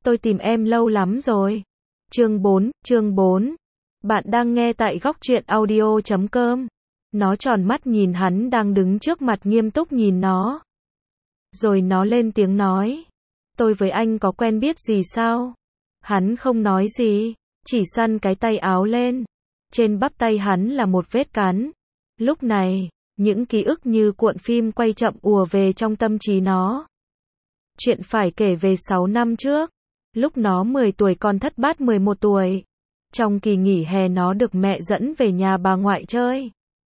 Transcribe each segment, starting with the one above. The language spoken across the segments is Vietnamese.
tôi tìm em lâu lắm rồi. Chương 4. Bạn đang nghe tại góc truyện audio.com. Nó tròn mắt nhìn hắn đang đứng trước mặt nghiêm túc nhìn nó. Rồi nó lên tiếng nói. Tôi với anh có quen biết gì sao? Hắn không nói gì, chỉ xăn cái tay áo lên. Trên bắp tay hắn là một vết cắn. Lúc này, những ký ức như cuộn phim quay chậm ùa về trong tâm trí nó. Chuyện phải kể về 6 năm trước. Lúc nó 10 tuổi con thất bát 11 tuổi. Trong kỳ nghỉ hè nó được mẹ dẫn về nhà bà ngoại chơi.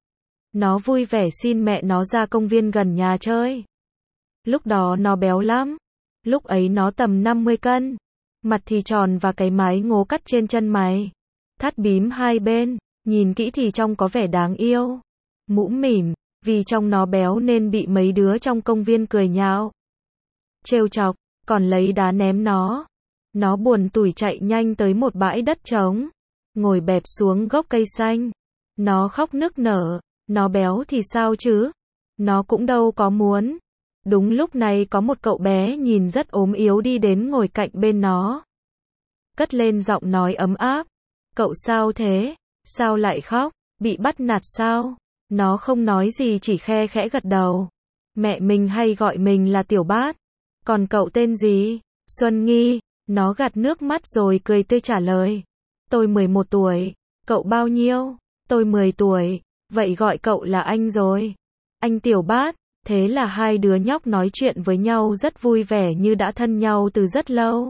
Nó vui vẻ xin mẹ nó ra công viên gần nhà chơi. Lúc đó nó béo lắm. Lúc ấy nó tầm 50 cân. Mặt thì tròn và cái mái ngố cắt trên chân mày. Thắt bím hai bên. Nhìn kỹ thì trông có vẻ đáng yêu. Mũm mỉm. Vì trông nó béo nên bị mấy đứa trong công viên cười nhạo, trêu chọc, còn lấy đá ném nó. Nó buồn tủi chạy nhanh tới một bãi đất trống. Ngồi bẹp xuống gốc cây xanh. Nó khóc nức nở. Nó béo thì sao chứ? Nó cũng đâu có muốn. Đúng lúc này có một cậu bé nhìn rất ốm yếu đi đến ngồi cạnh bên nó. Cất lên giọng nói ấm áp. Cậu sao thế? Sao lại khóc? Bị bắt nạt sao? Nó không nói gì chỉ khe khẽ gật đầu. Mẹ mình hay gọi mình là Tiểu Bát. Còn cậu tên gì? Xuân Nghi. Nó gạt nước mắt rồi cười tươi trả lời. Tôi 11 tuổi. Cậu bao nhiêu? Tôi 10 tuổi. Vậy gọi cậu là anh rồi. Anh Tiểu Bát. Thế là hai đứa nhóc nói chuyện với nhau rất vui vẻ như đã thân nhau từ rất lâu.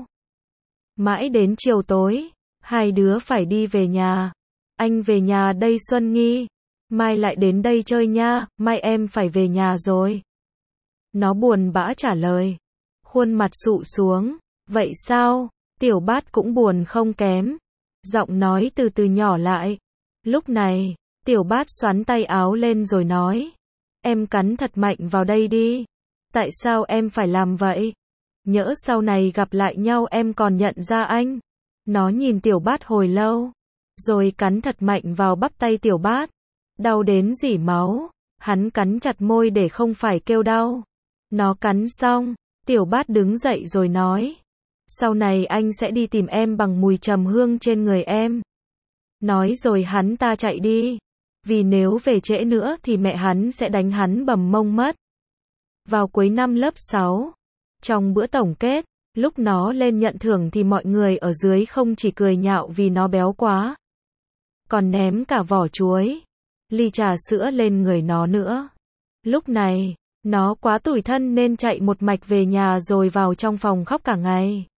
Mãi đến chiều tối, hai đứa phải đi về nhà. Anh về nhà đây Xuân Nghi. Mai lại đến đây chơi nha, mai em phải về nhà rồi. Nó buồn bã trả lời. Khuôn mặt sụ xuống. Vậy sao? Tiểu Bát cũng buồn không kém. Giọng nói từ từ nhỏ lại. Lúc này, Tiểu Bát xoắn tay áo lên rồi nói. Em cắn thật mạnh vào đây đi. Tại sao em phải làm vậy? Nhỡ sau này gặp lại nhau em còn nhận ra anh. Nó nhìn Tiểu Bát hồi lâu. Rồi cắn thật mạnh vào bắp tay Tiểu Bát. Đau đến rỉ máu. Hắn cắn chặt môi để không phải kêu đau. Nó cắn xong. Tiểu Bát đứng dậy rồi nói. Sau này anh sẽ đi tìm em bằng mùi trầm hương trên người em. Nói rồi hắn ta chạy đi. Vì nếu về trễ nữa thì mẹ hắn sẽ đánh hắn bầm mông mất. Vào cuối năm lớp 6, trong bữa tổng kết, lúc nó lên nhận thưởng thì mọi người ở dưới không chỉ cười nhạo vì nó béo quá, còn ném cả vỏ chuối, ly trà sữa lên người nó nữa. Lúc này, nó quá tủi thân nên chạy một mạch về nhà rồi vào trong phòng khóc cả ngày.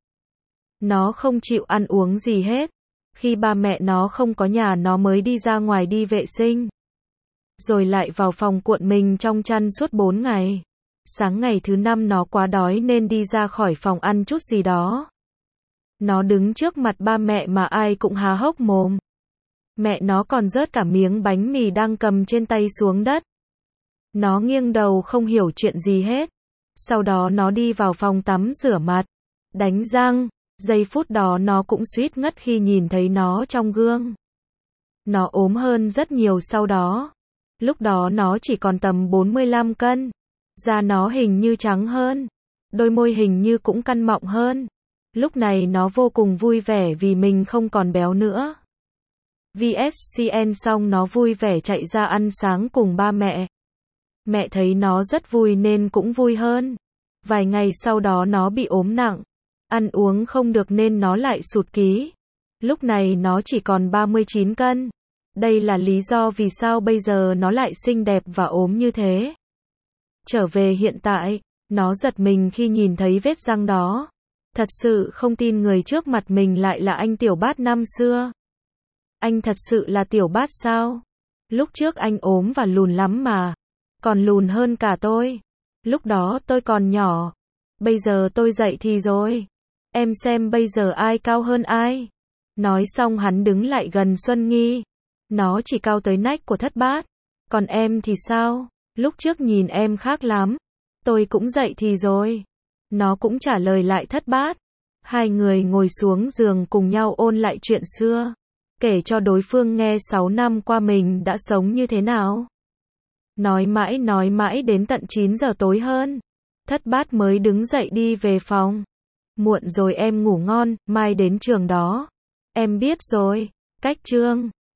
Nó không chịu ăn uống gì hết. Khi ba mẹ nó không có nhà nó mới đi ra ngoài đi vệ sinh. Rồi lại vào phòng cuộn mình trong chăn suốt 4 ngày. Sáng ngày thứ 5 nó quá đói nên đi ra khỏi phòng ăn chút gì đó. Nó đứng trước mặt ba mẹ mà ai cũng há hốc mồm. Mẹ nó còn rớt cả miếng bánh mì đang cầm trên tay xuống đất. Nó nghiêng đầu không hiểu chuyện gì hết. Sau đó nó đi vào phòng tắm rửa mặt, đánh răng. Giây phút đó nó cũng suýt ngất khi nhìn thấy nó trong gương. Nó ốm hơn rất nhiều sau đó. Lúc đó nó chỉ còn tầm 45 cân. Da nó hình như trắng hơn. Đôi môi hình như cũng căng mọng hơn. Lúc này nó vô cùng vui vẻ vì mình không còn béo nữa. VSCN xong nó vui vẻ chạy ra ăn sáng cùng ba mẹ. Mẹ thấy nó rất vui nên cũng vui hơn. Vài ngày sau đó nó bị ốm nặng. Ăn uống không được nên nó lại sụt ký. Lúc này nó chỉ còn 39 cân. Đây là lý do vì sao bây giờ nó lại xinh đẹp và ốm như thế. Trở về hiện tại, nó giật mình khi nhìn thấy vết răng đó. Thật sự không tin người trước mặt mình lại là anh Tiểu Bát năm xưa. Anh thật sự là Tiểu Bát sao? Lúc trước anh ốm và lùn lắm mà. Còn lùn hơn cả tôi. Lúc đó tôi còn nhỏ. Bây giờ tôi dậy thì rồi. Em xem bây giờ ai cao hơn ai. Nói xong hắn đứng lại gần Xuân Nghi. Nó chỉ cao tới nách của Thất Bát. Còn em thì sao? Lúc trước nhìn em khác lắm. Tôi cũng dậy thì rồi. Nó cũng trả lời lại Thất Bát. Hai người ngồi xuống giường cùng nhau ôn lại chuyện xưa. Kể cho đối phương nghe 6 năm qua mình đã sống như thế nào. Nói mãi đến tận 9 giờ tối hơn. Thất Bát mới đứng dậy đi về phòng. Muộn rồi em ngủ ngon, mai đến trường đó. Em biết rồi. Cách Trương.